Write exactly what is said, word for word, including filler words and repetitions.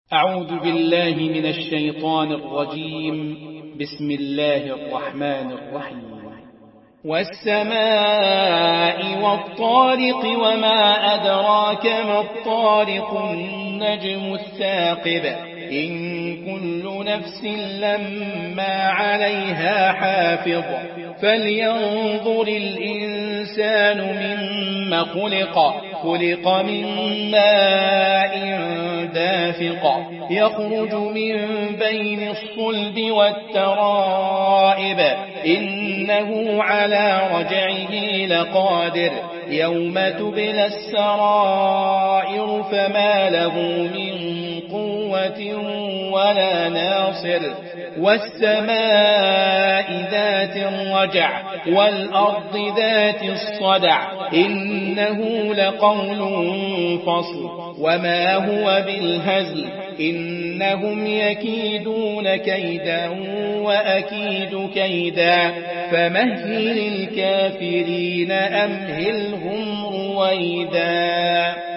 أعوذ بالله من الشيطان الرجيم. بسم الله الرحمن الرحيم. والسماء والطارق وما أدراك ما الطارق النجم الثاقب إن كل نفس لما عليها حافظ فلينظر الإنسان مما خلق خلق من ماء دافق يخرج من بين الصلب والترائب إنه على رجعه لقادر يوم تبلى السرائر فما له من قوة ولا ناصر والسماء ذات الرجع والأرض ذات الصدع إنه لقول فصل وما هو بالهزل إنهم يكيدون كيدا وأكيد كيدا فمهل الكافرين أمهلهم رويدا.